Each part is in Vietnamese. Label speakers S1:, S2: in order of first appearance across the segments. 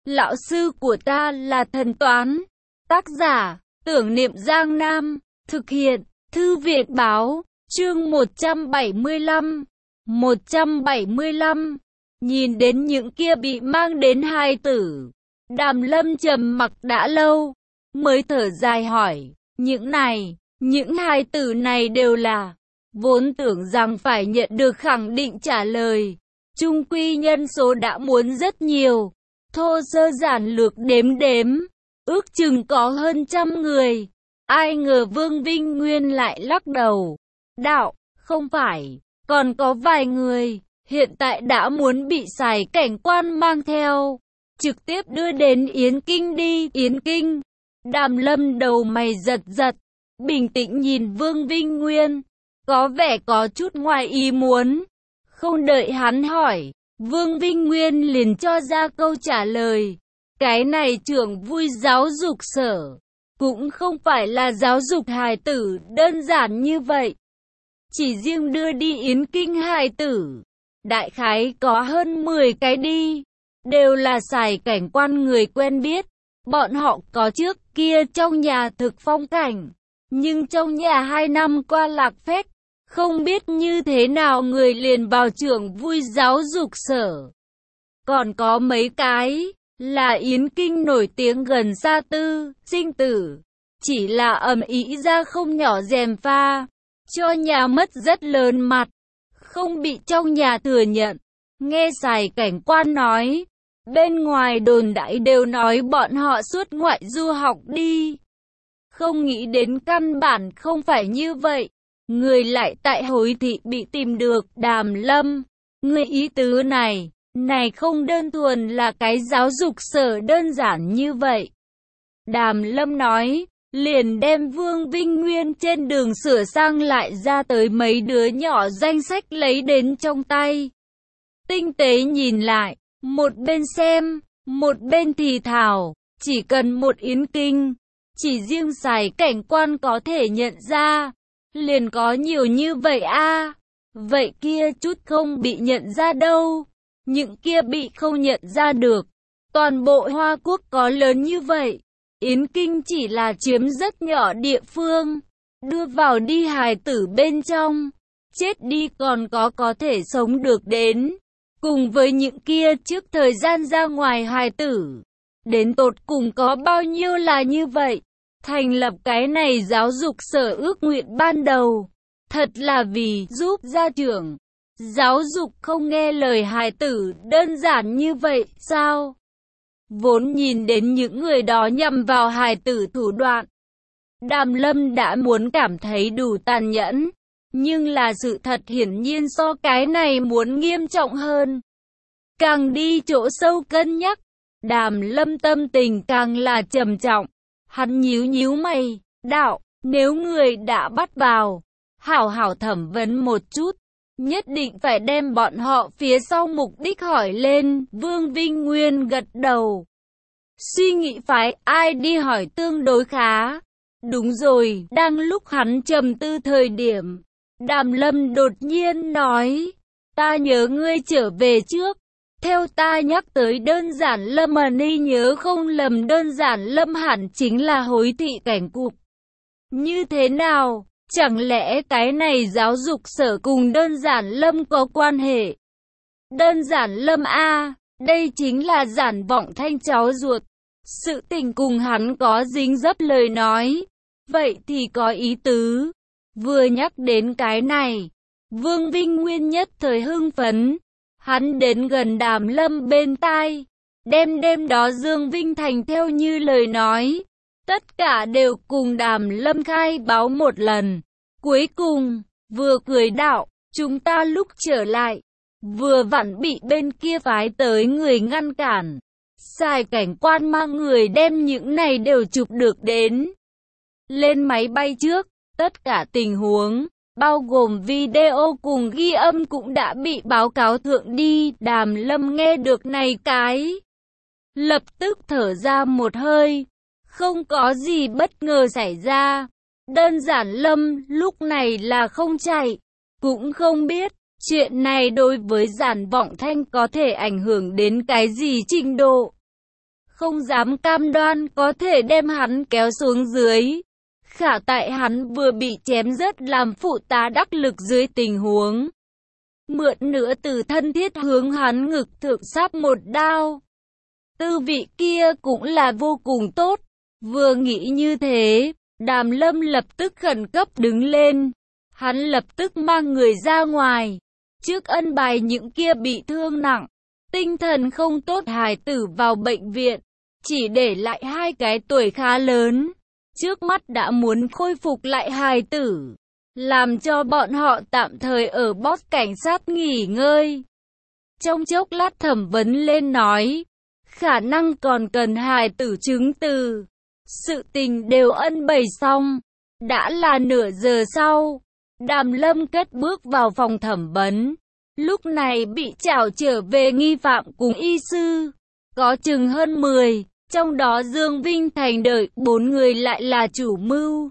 S1: Lão sư của ta là thần toán. Tác giả, Tưởng Niệm Giang Nam. Thực hiện, Thư viện báo. Chương 175. 175. Nhìn đến những kia bị mang đến hài tử, Đàm Lâm trầm mặc đã lâu, mới thở dài hỏi, những hài tử này đều là... Vốn tưởng rằng phải nhận được khẳng định trả lời, chung quy nhân số đã muốn rất nhiều, thô sơ giản lược đếm, ước chừng có hơn 100 người. Ai ngờ Vương Vinh Nguyên lại lắc đầu, đạo, không phải, còn có vài người, hiện tại đã muốn bị Sài Cảnh Quan mang theo, trực tiếp đưa đến Yến Kinh đi. Yến Kinh? Đàm Lâm đầu mày giật giật, bình tĩnh nhìn Vương Vinh Nguyên, có vẻ có chút ngoài ý muốn. Không đợi hắn hỏi, Vương Vinh Nguyên liền cho ra câu trả lời, cái này trưởng vui giáo dục sở, cũng không phải là giáo dục hài tử đơn giản như vậy. Chỉ riêng đưa đi Yến Kinh hài tử, đại khái có hơn 10 cái đi, đều là Sài Cảnh Quan người quen biết. Bọn họ có trước kia trong nhà thực phong cảnh, nhưng trong nhà 2 năm qua lạc phách, không biết như thế nào người liền vào trưởng vui giáo dục sở. Còn có mấy cái là Yến Kinh nổi tiếng gần xa tư, sinh tử, chỉ là ầm ĩ ra không nhỏ gièm pha, cho nhà mất rất lớn mặt, không bị trong nhà thừa nhận. Nghe Sài Cảnh Quan nói, bên ngoài đồn đại đều nói bọn họ xuất ngoại du học đi. Không nghĩ đến căn bản không phải như vậy, người lại tại Hối Thị bị tìm được. Đàm Lâm, người ý tứ này không đơn thuần là cái giáo dục sở đơn giản như vậy. Đàm Lâm nói, liền đem Vương Vinh Nguyên trên đường sửa sang lại ra tới mấy đứa nhỏ danh sách lấy đến trong tay. Tinh tế nhìn lại, một bên xem, một bên thì thào, chỉ cần một Yến Kinh, chỉ riêng Sài Cảnh Quan có thể nhận ra, liền có nhiều như vậy a. Vậy kia chút không bị nhận ra đâu, những kia bị không nhận ra được. Toàn bộ Hoa Quốc có lớn như vậy, Yến Kinh chỉ là chiếm rất nhỏ địa phương, đưa vào đi hài tử bên trong, chết đi còn có thể sống được đến. Cùng với những kia trước thời gian ra ngoài hài tử, đến tột cùng có bao nhiêu là như vậy. Thành lập cái này giáo dục sở ước nguyện ban đầu, thật là vì giúp gia trưởng. Giáo dục không nghe lời hài tử đơn giản như vậy sao? Vốn nhìn đến những người đó nhằm vào hài tử thủ đoạn, Đàm Lâm đã muốn cảm thấy đủ tàn nhẫn, nhưng là sự thật hiển nhiên so cái này muốn nghiêm trọng hơn. Càng đi chỗ sâu cân nhắc, Đàm Lâm tâm tình càng là trầm trọng. Hắn nhíu mày, đạo, nếu người đã bắt vào, hảo hảo thẩm vấn một chút, nhất định phải đem bọn họ phía sau mục đích hỏi lên. Vương Vinh Nguyên gật đầu, suy nghĩ phái ai đi hỏi tương đối khá. Đúng rồi, đang lúc hắn trầm tư thời điểm, Đàm Lâm đột nhiên nói, ta nhớ ngươi trở về trước. Theo ta nhắc tới đơn giản Lâm ni nhớ không lầm đơn giản Lâm hẳn chính là Hối Thị cảnh cục. Như thế nào? Chẳng lẽ cái này giáo dục sở cùng đơn giản Lâm có quan hệ? Đơn giản Lâm a, đây chính là Giản Vọng Thanh cháu ruột. Sự tình cùng hắn có dính dấp lời nói. Vậy thì có ý tứ. Vừa nhắc đến cái này, Vương Vinh Nguyên nhất thời hưng phấn. Hắn đến gần Đàm Lâm bên tai, đêm đó Dương Vinh Thành theo như lời nói, tất cả đều cùng Đàm Lâm khai báo một lần. Cuối cùng, vừa cười đạo, chúng ta lúc trở lại, vừa vặn bị bên kia phái tới người ngăn cản. Sài Cảnh Quan mang người đem những này đều chụp được đến. Lên máy bay trước, tất cả tình huống, bao gồm video cùng ghi âm cũng đã bị báo cáo thượng đi. Đàm Lâm nghe được này cái, lập tức thở ra một hơi, không có gì bất ngờ xảy ra. Đơn giản Lâm lúc này là không chạy, cũng không biết chuyện này đối với Giản Vọng Thanh có thể ảnh hưởng đến cái gì trình độ. không dám cam đoan có thể đem hắn kéo xuống dưới. Khả tại hắn vừa bị chém rớt làm phụ tá đắc lực dưới tình huống mượn nửa từ thân thiết hướng hắn ngực thượng sáp một đao. Tư vị kia cũng là vô cùng tốt. Vừa nghĩ như thế, Đàm Lâm lập tức khẩn cấp đứng lên. Hắn lập tức mang người ra ngoài. Trước ân bài những kia bị thương nặng, tinh thần không tốt hài tử vào bệnh viện. Chỉ để lại 2 cái tuổi khá lớn. Trước mắt đã muốn khôi phục lại hài tử. Làm cho bọn họ tạm thời ở boss cảnh sát nghỉ ngơi. Trong chốc lát thẩm vấn lên nói, khả năng còn cần hài tử chứng từ. Sự tình đều ân bày xong. Đã là nửa giờ sau, Đàm Lâm cất bước vào phòng thẩm vấn. Lúc này bị trảo trở về nghi phạm cùng y sư. Có chừng hơn 10, trong đó Dương Vinh Thành đợi 4 người lại là chủ mưu.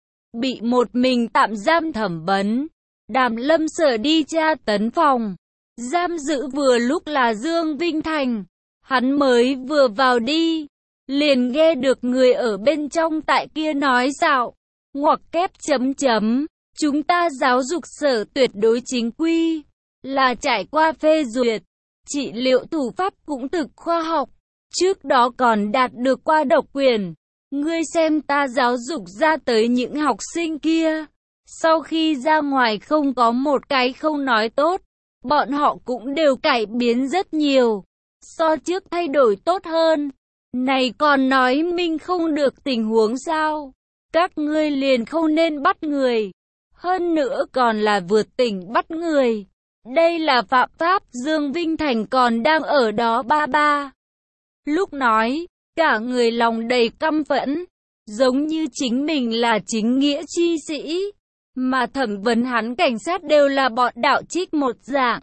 S1: Bị một mình tạm giam thẩm vấn. Đàm Lâm sợ đi tra tấn phòng. Giam giữ vừa lúc là Dương Vinh Thành. Hắn mới vừa vào đi, liền nghe được người ở bên trong tại kia nói xạo, ngoặc kép chấm chấm. Chúng ta giáo dục sở tuyệt đối chính quy, là trải qua phê duyệt, trị liệu thủ pháp cũng thực khoa học. Trước đó còn đạt được qua độc quyền. Ngươi xem ta giáo dục ra tới những học sinh kia. Sau khi ra ngoài không có một cái không nói tốt. Bọn họ cũng đều cải biến rất nhiều. So trước thay đổi tốt hơn. Này còn nói mình không được tình huống sao? Các ngươi liền không nên bắt người. Hơn nữa còn là vượt tỉnh bắt người. Đây là phạm pháp. Dương Vinh Thành còn đang ở đó ba. Lúc nói, cả người lòng đầy căm phẫn, giống như chính mình là chính nghĩa chi sĩ, mà thẩm vấn hắn cảnh sát đều là bọn đạo trích một dạng.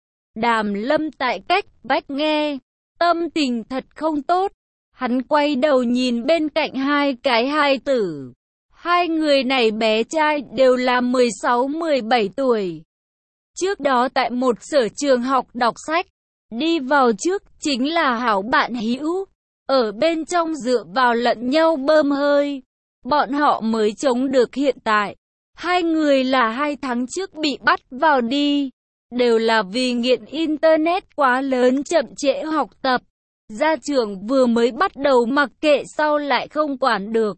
S1: Đàm Lâm tại cách vách nghe, tâm tình thật không tốt. Hắn quay đầu nhìn bên cạnh 2 cái hài tử. 2 người này bé trai đều là 16-17 tuổi. Trước đó tại một sở trường học đọc sách, đi vào trước chính là hảo bạn hữu. Ở bên trong dựa vào lẫn nhau bơm hơi. Bọn họ mới chống được hiện tại. 2 người là 2 tháng trước bị bắt vào đi. Đều là vì nghiện internet quá lớn chậm trễ học tập. Gia trưởng vừa mới bắt đầu mặc kệ sau lại không quản được.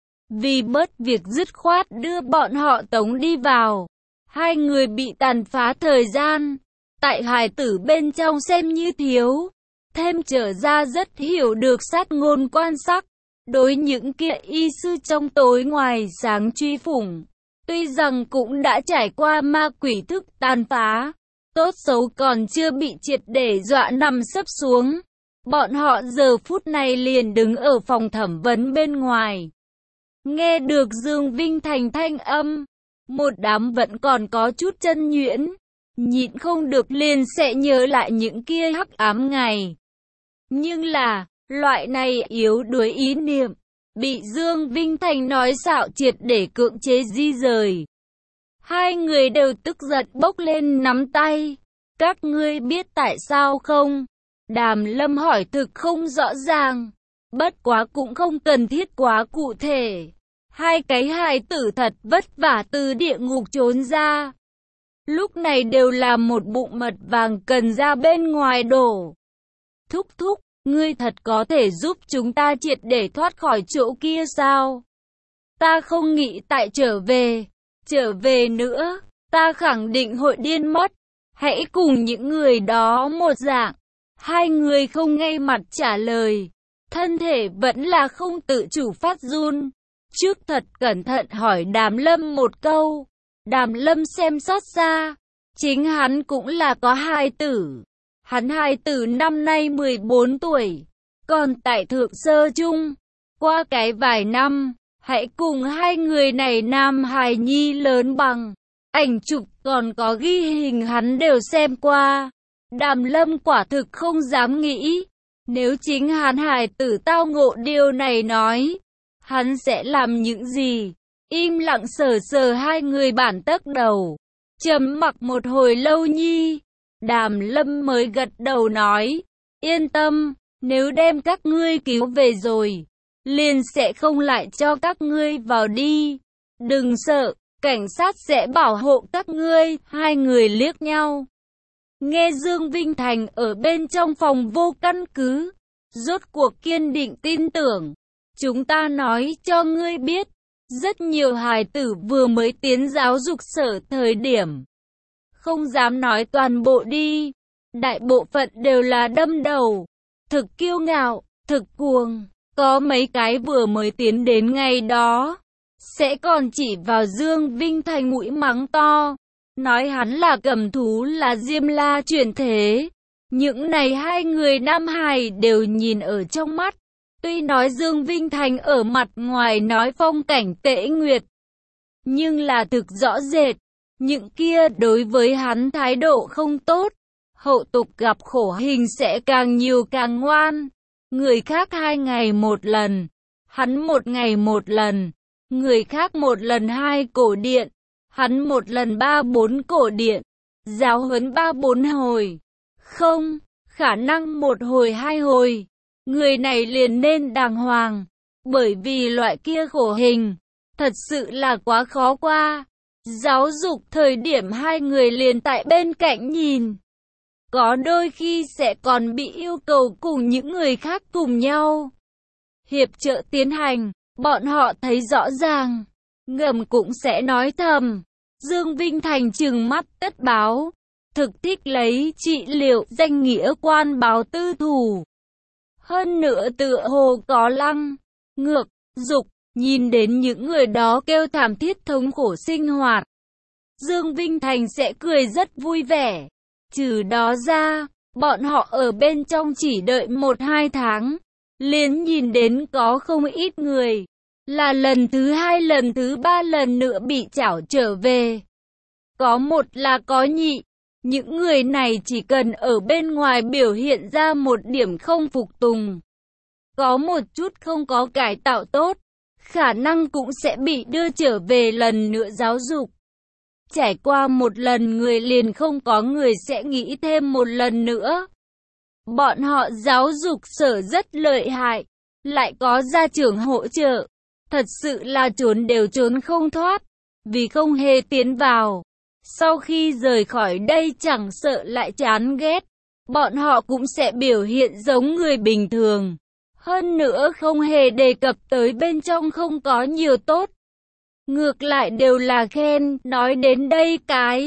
S1: Vì bớt việc dứt khoát đưa bọn họ tống đi vào. 2 người bị tàn phá thời gian. Tại hài tử bên trong xem như thiếu. Thêm trở ra rất hiểu được sát ngôn quan sắc. Đối những kia y sư trong tối ngoài sáng truy phủng. Tuy rằng cũng đã trải qua ma quỷ thức tàn phá. Tốt xấu còn chưa bị triệt để dọa nằm sấp xuống. Bọn họ giờ phút này liền đứng ở phòng thẩm vấn bên ngoài. Nghe được Dương Vinh Thành thanh âm. Một đám vẫn còn có chút chân nhuyễn. Nhịn không được liền sẽ nhớ lại những kia hắc ám ngày. Nhưng là, loại này yếu đuối ý niệm, bị Dương Vinh Thành nói xạo triệt để cưỡng chế di rời. 2 người đều tức giận bốc lên nắm tay. Các ngươi biết tại sao không? Đàm Lâm hỏi thực không rõ ràng. Bất quá cũng không cần thiết quá cụ thể. 2 cái hài tử thật vất vả từ địa ngục trốn ra. Lúc này đều là một bụng mật vàng cần ra bên ngoài đổ. Thúc thúc, ngươi thật có thể giúp chúng ta triệt để thoát khỏi chỗ kia sao? Ta không nghĩ tại trở về nữa, ta khẳng định hội điên mất. Hãy cùng những người đó một dạng. 2 người không ngay mặt trả lời. Thân thể vẫn là không tự chủ phát run. Trước thật cẩn thận hỏi Đàm Lâm một câu. Đàm Lâm xem xót xa. Chính hắn cũng là có hài tử. Hắn hài tử năm nay 14 tuổi. Còn tại thượng sơ chung. Qua cái vài năm, hãy cùng 2 người này nam hài nhi lớn bằng. Ảnh chụp còn có ghi hình hắn đều xem qua. Đàm Lâm quả thực không dám nghĩ. Nếu chính hắn hài tử tao ngộ điều này nói, hắn sẽ làm những gì? Im lặng sờ 2 người bản tấc đầu. Trầm mặc một hồi lâu nhi. Đàm Lâm mới gật đầu nói. Yên tâm, Nếu đem các ngươi cứu về rồi, liền sẽ không lại cho các ngươi vào đi. Đừng sợ, cảnh sát sẽ bảo hộ các ngươi. Hai người liếc nhau. Nghe Dương Vinh Thành ở bên trong phòng vô căn cứ, rốt cuộc kiên định tin tưởng. Chúng ta nói cho ngươi biết, rất nhiều hài tử vừa mới tiến giáo dục sở thời điểm. Không dám nói toàn bộ đi, đại bộ phận đều là đâm đầu, thực kiêu ngạo, thực cuồng. Có mấy cái vừa mới tiến đến ngày đó, sẽ còn chỉ vào Dương Vinh Thành mũi mắng to, nói hắn là cầm thú, là Diêm La chuyển thế. Những này hai người Nam Hải đều nhìn ở trong mắt. Tuy nói Dương Vinh Thành ở mặt ngoài nói phong cảnh tễ nguyệt, nhưng là thực rõ rệt, những kia đối với hắn thái độ không tốt. Hậu tục gặp khổ hình sẽ càng nhiều càng ngoan. Người khác 2 ngày một lần, hắn 1 ngày một lần. Người khác 1 lần 2 cổ điện, hắn 1 lần 3-4 cổ điện. Giáo huấn 3-4 hồi, không, khả năng 1 hồi 2 hồi. Người này liền nên đàng hoàng, bởi vì loại kia khổ hình, thật sự là quá khó qua. Giáo dục thời điểm hai người liền tại bên cạnh nhìn. Có đôi khi sẽ còn bị yêu cầu cùng những người khác cùng nhau hiệp trợ tiến hành, bọn họ thấy rõ ràng, ngầm cũng sẽ nói thầm. Dương Vinh Thành trừng mắt tất báo, thực thích lấy trị liệu danh nghĩa quan báo tư thủ. Hơn nữa tựa hồ có lăng, ngược, dục, nhìn đến những người đó kêu thảm thiết thống khổ sinh hoạt. Dương Vinh Thành sẽ cười rất vui vẻ. Trừ đó ra, bọn họ ở bên trong chỉ đợi 1-2 tháng, liền nhìn đến có không ít người, là lần thứ 2 lần thứ 3 lần nữa bị trảo trở về. Có một là có nhị, những người này chỉ cần ở bên ngoài biểu hiện ra một điểm không phục tùng, có một chút không có cải tạo tốt, khả năng cũng sẽ bị đưa trở về lần nữa giáo dục. Trải qua một lần người liền không có người sẽ nghĩ thêm một lần nữa. Bọn họ giáo dục sở rất lợi hại, lại có gia trưởng hỗ trợ, thật sự là trốn đều trốn không thoát, vì không hề tiến vào. Sau khi rời khỏi đây chẳng sợ lại chán ghét, bọn họ cũng sẽ biểu hiện giống người bình thường. Hơn nữa không hề đề cập tới bên trong không có nhiều tốt. Ngược lại đều là khen. Nói đến đây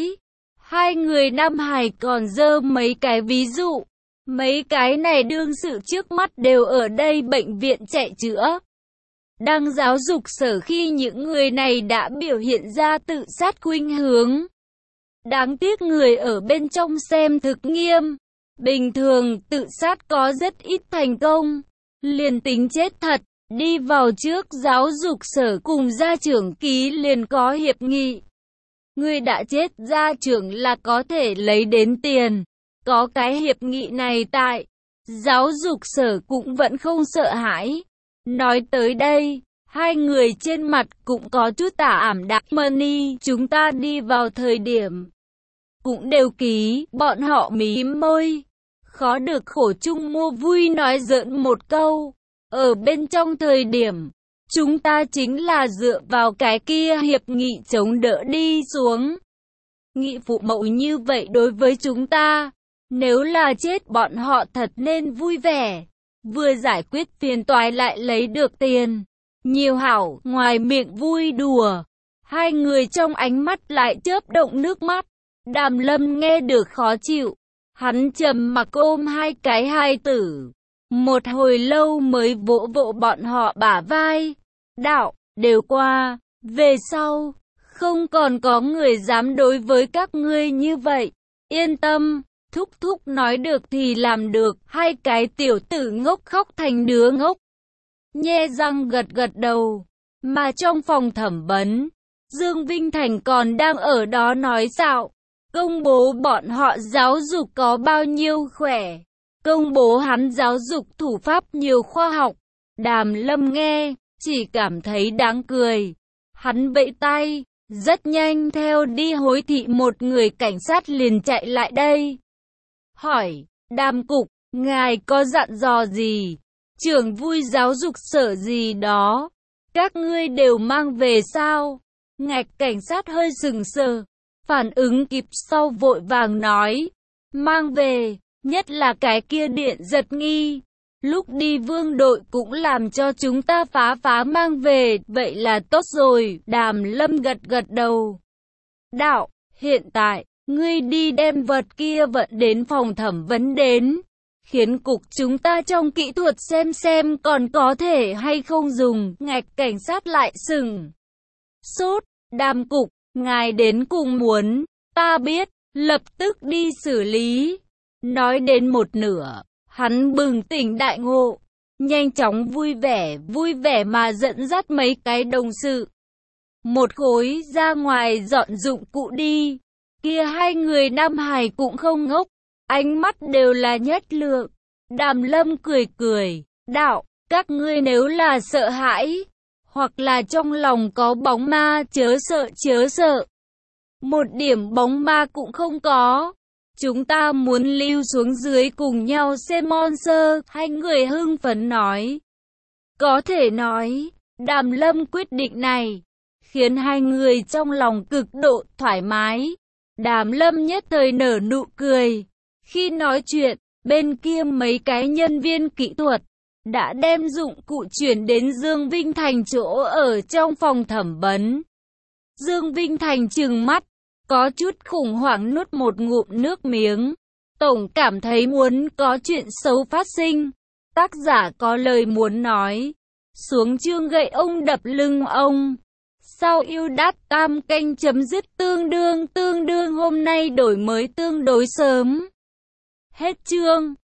S1: hai người Nam Hải còn dơ mấy cái ví dụ. Mấy cái này đương sự trước mắt đều ở đây bệnh viện chạy chữa. Đang giáo dục sở khi những người này đã biểu hiện ra tự sát khuynh hướng. Đáng tiếc người ở bên trong xem thực nghiêm. Bình thường tự sát có rất ít thành công. Liền tính chết thật, đi vào trước giáo dục sở cùng gia trưởng ký liền có hiệp nghị. Người đã chết gia trưởng là có thể lấy đến tiền. Có cái hiệp nghị này tại, giáo dục sở cũng vẫn không sợ hãi. Nói tới đây, hai người trên mặt cũng có chút tà ảm đạm. Money, chúng ta đi vào thời điểm cũng đều ký, bọn họ mím môi. Khó được khổ chung mua vui nói giỡn một câu. Ở bên trong thời điểm, chúng ta chính là dựa vào cái kia hiệp nghị chống đỡ đi xuống. Nghị phụ mẫu như vậy đối với chúng ta, nếu là chết bọn họ thật nên vui vẻ. Vừa giải quyết phiền toái lại lấy được tiền. Nhiều hảo, ngoài miệng vui đùa. Hai người trong ánh mắt lại chớp động nước mắt. Đàm Lâm nghe được khó chịu. Hắn trầm mặc ôm hai cái hài tử. Một hồi lâu mới vỗ vỗ bọn họ bả vai. Đạo, đều qua, về sau, không còn có người dám đối với các ngươi như vậy. Yên tâm, thúc thúc nói được thì làm được. Hai cái tiểu tử ngốc khóc thành đứa ngốc. Nhe răng gật gật đầu. Mà trong phòng thẩm vấn, Dương Vinh Thành còn đang ở đó nói xạo. Công bố bọn họ giáo dục có bao nhiêu khỏe. Công bố hắn giáo dục thủ pháp nhiều khoa học. Đàm Lâm nghe, chỉ cảm thấy đáng cười. Hắn vẫy tay, rất nhanh theo đi hối thị một người cảnh sát liền chạy lại đây. Hỏi, Đàm cục, Ngài có dặn dò gì? Trưởng vui giáo dục sở gì đó? Các ngươi đều mang về sao? Ngạch cảnh sát hơi sừng sờ, phản ứng kịp sau vội vàng nói. Mang về, nhất là cái kia điện giật nghi. Lúc đi vương đội cũng làm cho chúng ta phá mang về, vậy là tốt rồi. Đàm Lâm gật gật đầu. Đạo, hiện tại, ngươi đi đem vật kia vận đến phòng thẩm vấn đến. Khiến cục chúng ta trong kỹ thuật xem còn có thể hay không dùng. Ngạch cảnh sát lại sừng sốt. Đàm cục, ngài đến cùng muốn, ta biết, lập tức đi xử lý. Nói đến một nửa, hắn bừng tỉnh đại ngộ, nhanh chóng vui vẻ mà dẫn dắt mấy cái đồng sự. Một khối ra ngoài dọn dụng cụ đi. Kia hai người Nam Hải cũng không ngốc, ánh mắt đều là nhất lượng. Đàm Lâm cười, đạo, các ngươi nếu là sợ hãi, hoặc là trong lòng có bóng ma, chớ sợ. Một điểm bóng ma cũng không có. Chúng ta muốn lưu xuống dưới cùng nhau xem monster. Hai người hưng phấn nói. Có thể nói, Đàm Lâm quyết định này khiến hai người trong lòng cực độ thoải mái. Đàm Lâm nhất thời nở nụ cười. Khi nói chuyện, bên kia mấy cái nhân viên kỹ thuật đã đem dụng cụ chuyển đến Dương Vinh Thành chỗ ở trong phòng thẩm vấn. Dương Vinh Thành trừng mắt, có chút khủng hoảng nuốt một ngụm nước miếng. Tổng cảm thấy muốn có chuyện xấu phát sinh. Tác giả có lời muốn nói. Xuống chương gậy ông đập lưng ông. Sau yêu đát tam canh chấm dứt tương đương hôm nay đổi mới tương đối sớm. Hết chương.